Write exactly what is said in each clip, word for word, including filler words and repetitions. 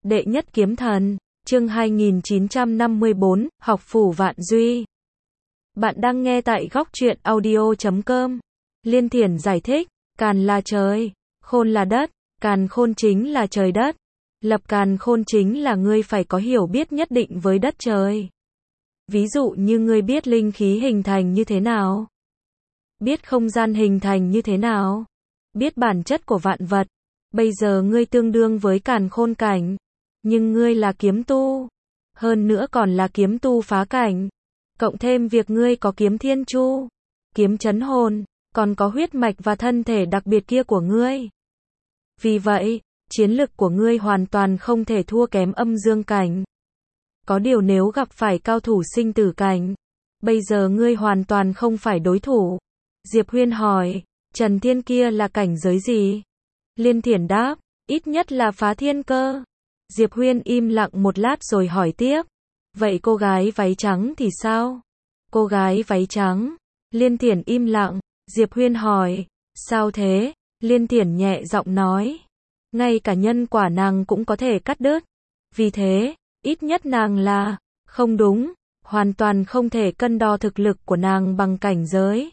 Đệ nhất kiếm thần, chương hai nghìn chín trăm năm mươi bốn, học phủ Vạn Duy. Bạn đang nghe tại góc truyện audio chấm com. Liên Thiển giải thích, càn là trời, khôn là đất, càn khôn chính là trời đất. Lập càn khôn chính là ngươi phải có hiểu biết nhất định với đất trời. Ví dụ như ngươi biết linh khí hình thành như thế nào, biết không gian hình thành như thế nào, biết bản chất của vạn vật. Bây giờ ngươi tương đương với càn khôn cảnh, nhưng ngươi là kiếm tu, hơn nữa còn là kiếm tu phá cảnh, cộng thêm việc ngươi có kiếm thiên chu, kiếm chấn hồn, còn có huyết mạch và thân thể đặc biệt kia của ngươi. Vì vậy, chiến lực của ngươi hoàn toàn không thể thua kém âm dương cảnh. Có điều nếu gặp phải cao thủ sinh tử cảnh, bây giờ ngươi hoàn toàn không phải đối thủ. Diệp Huyên hỏi, Trần Thiên kia là cảnh giới gì? Liên Thiển đáp, ít nhất là phá thiên cơ. Diệp Huyên im lặng một lát rồi hỏi tiếp, vậy cô gái váy trắng thì sao? Cô gái váy trắng? Liên Thiển im lặng. Diệp Huyên hỏi, sao thế? Liên Thiển nhẹ giọng nói, ngay cả nhân quả nàng cũng có thể cắt đứt. Vì thế, ít nhất nàng là, không đúng, hoàn toàn không thể cân đo thực lực của nàng bằng cảnh giới.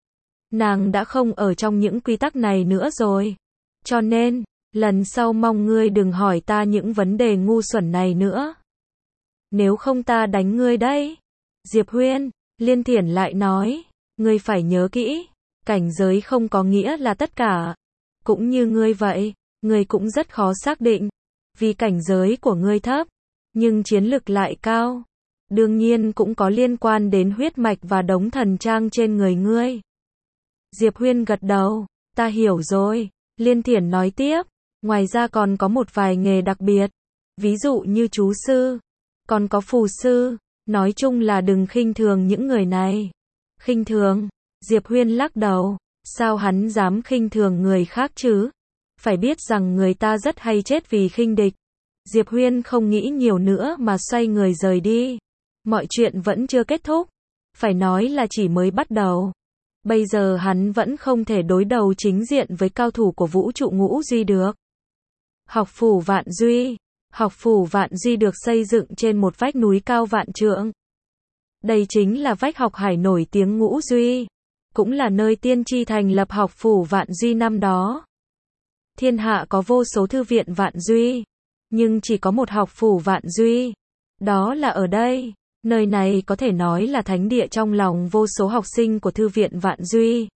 Nàng đã không ở trong những quy tắc này nữa rồi. Cho nên, lần sau mong ngươi đừng hỏi ta những vấn đề ngu xuẩn này nữa. Nếu không ta đánh ngươi đấy. Diệp Huyên, Liên Thiển lại nói, ngươi phải nhớ kỹ, cảnh giới không có nghĩa là tất cả. Cũng như ngươi vậy, ngươi cũng rất khó xác định, vì cảnh giới của ngươi thấp, nhưng chiến lực lại cao. Đương nhiên cũng có liên quan đến huyết mạch và đống thần trang trên người ngươi. Diệp Huyên gật đầu, ta hiểu rồi. Liên Thiển nói tiếp, ngoài ra còn có một vài nghề đặc biệt, ví dụ như chú sư, còn có phù sư, nói chung là đừng khinh thường những người này. Khinh thường? Diệp Huyên lắc đầu, sao hắn dám khinh thường người khác chứ? Phải biết rằng người ta rất hay chết vì khinh địch. Diệp Huyên không nghĩ nhiều nữa mà xoay người rời đi. Mọi chuyện vẫn chưa kết thúc, phải nói là chỉ mới bắt đầu. Bây giờ hắn vẫn không thể đối đầu chính diện với cao thủ của vũ trụ ngũ duy được. Học phủ Vạn Duy. Học phủ Vạn Duy được xây dựng trên một vách núi cao vạn trượng. Đây chính là vách học hải nổi tiếng ngũ duy, cũng là nơi tiên tri thành lập học phủ Vạn Duy năm đó. Thiên hạ có vô số thư viện Vạn Duy, nhưng chỉ có một học phủ Vạn Duy. Đó là ở đây. Nơi này có thể nói là thánh địa trong lòng vô số học sinh của thư viện Vạn Duy.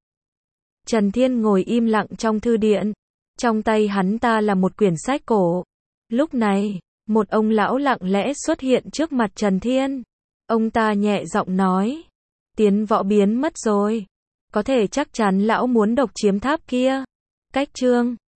Trần Thiên ngồi im lặng trong thư điện. Trong tay hắn ta là một quyển sách cổ. Lúc này, một ông lão lặng lẽ xuất hiện trước mặt Trần Thiên. Ông ta nhẹ giọng nói, Tiến Võ biến mất rồi. Có thể chắc chắn lão muốn độc chiếm tháp kia. Cách chương